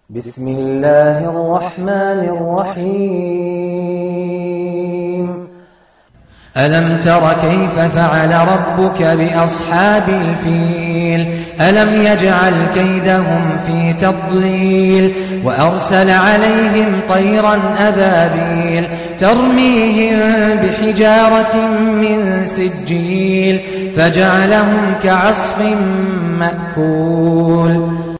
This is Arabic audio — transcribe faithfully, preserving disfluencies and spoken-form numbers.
بسم الله الرحمن الرحيم ألم تر كيف فعل ربك بأصحاب الفيل ألم يجعل كيدهم في تضليل وأرسل عليهم طيرا أبابيل ترميهم بحجارة من سجيل فجعلهم كعصف مأكول